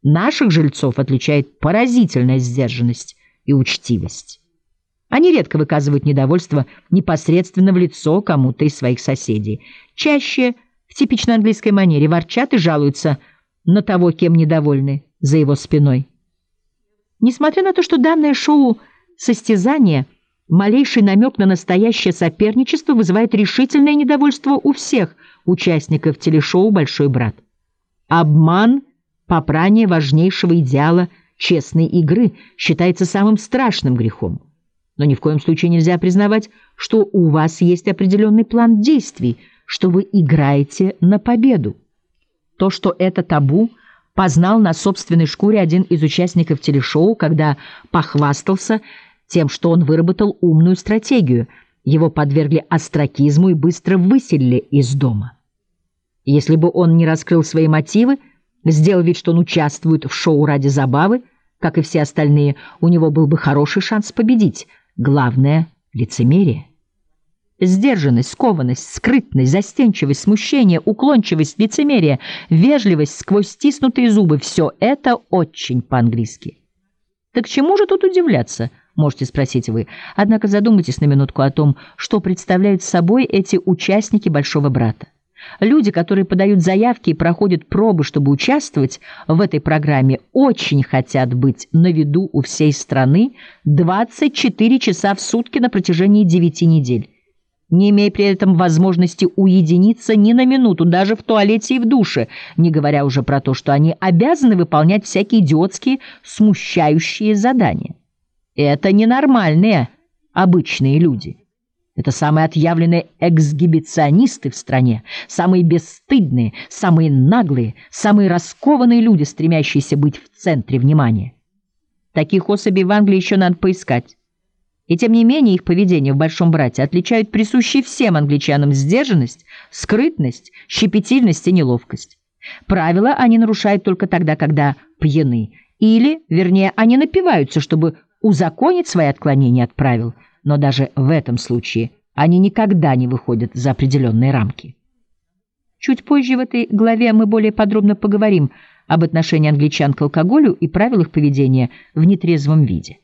Наших жильцов отличает поразительная сдержанность и учтивость. Они редко выказывают недовольство непосредственно в лицо кому-то из своих соседей. Чаще в типичной английской манере ворчат и жалуются на того, кем недовольны, за его спиной. Несмотря на то, что данное шоу состязание, малейший намек на настоящее соперничество вызывает решительное недовольство у всех участников телешоу «Большой брат». Обман, попрание важнейшего идеала честной игры считается самым страшным грехом. Но ни в коем случае нельзя признавать, что у вас есть определенный план действий, что вы играете на победу. То, что это табу, познал на собственной шкуре один из участников телешоу, когда похвастался тем, что он выработал умную стратегию. Его подвергли остракизму и быстро выселили из дома. Если бы он не раскрыл свои мотивы, сделал вид, что он участвует в шоу ради забавы, как и все остальные, у него был бы хороший шанс победить. Главное — лицемерие. Сдержанность, скованность, скрытность, застенчивость, смущение, уклончивость, лицемерие, вежливость сквозь стиснутые зубы — все это очень по-английски. Так чему же тут удивляться, можете спросить вы. Однако задумайтесь на минутку о том, что представляют собой эти участники «Большого брата». Люди, которые подают заявки и проходят пробы, чтобы участвовать в этой программе, очень хотят быть на виду у всей страны 24 часа в сутки на протяжении 9 недель, не имея при этом возможности уединиться ни на минуту, даже в туалете и в душе, не говоря уже про то, что они обязаны выполнять всякие идиотские, смущающие задания. Это ненормальные, обычные люди. Это самые отъявленные эксгибиционисты в стране, самые бесстыдные, самые наглые, самые раскованные люди, стремящиеся быть в центре внимания. Таких особей в Англии еще надо поискать. И тем не менее их поведение в «Большом брате» отличают присущие всем англичанам сдержанность, скрытность, щепетильность и неловкость. Правила они нарушают только тогда, когда пьяны, или, вернее, они напиваются, чтобы узаконить свои отклонения от правил, но даже в этом случае они никогда не выходят за определенные рамки. Чуть позже в этой главе мы более подробно поговорим об отношении англичан к алкоголю и правилах поведения в нетрезвом виде.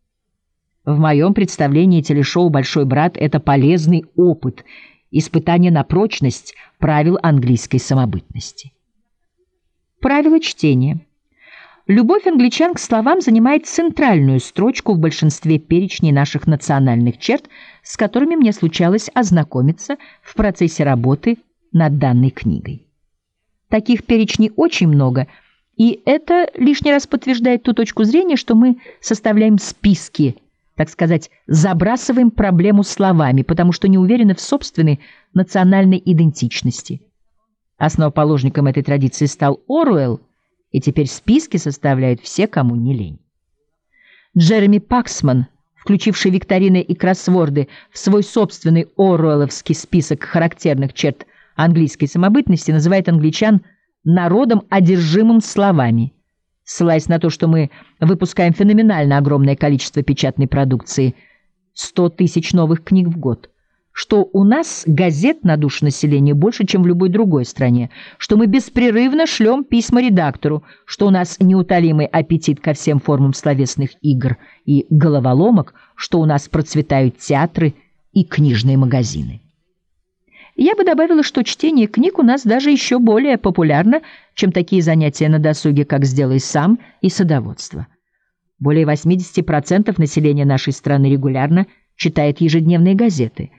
В моем представлении телешоу «Большой брат» — это полезный опыт, испытание на прочность правил английской самобытности. Правила чтения. Любовь англичан к словам занимает центральную строчку в большинстве перечней наших национальных черт, с которыми мне случалось ознакомиться в процессе работы над данной книгой. Таких перечней очень много, и это лишний раз подтверждает ту точку зрения, что мы составляем списки, так сказать, забрасываем проблему словами, потому что не уверены в собственной национальной идентичности. Основоположником этой традиции стал Оруэлл, и теперь списки составляют все, кому не лень. Джереми Паксман, включивший викторины и кроссворды в свой собственный оруэлловский список характерных черт английской самобытности, называет англичан народом, одержимым словами, ссылаясь на то, что мы выпускаем феноменально огромное количество печатной продукции, 100 тысяч новых книг в год, что у нас газет на душу населения больше, чем в любой другой стране, что мы беспрерывно шлем письма редактору, что у нас неутолимый аппетит ко всем формам словесных игр и головоломок, что у нас процветают театры и книжные магазины. Я бы добавила, что чтение книг у нас даже еще более популярно, чем такие занятия на досуге, как «Сделай сам» и садоводство. Более 80% населения нашей страны регулярно читает ежедневные газеты.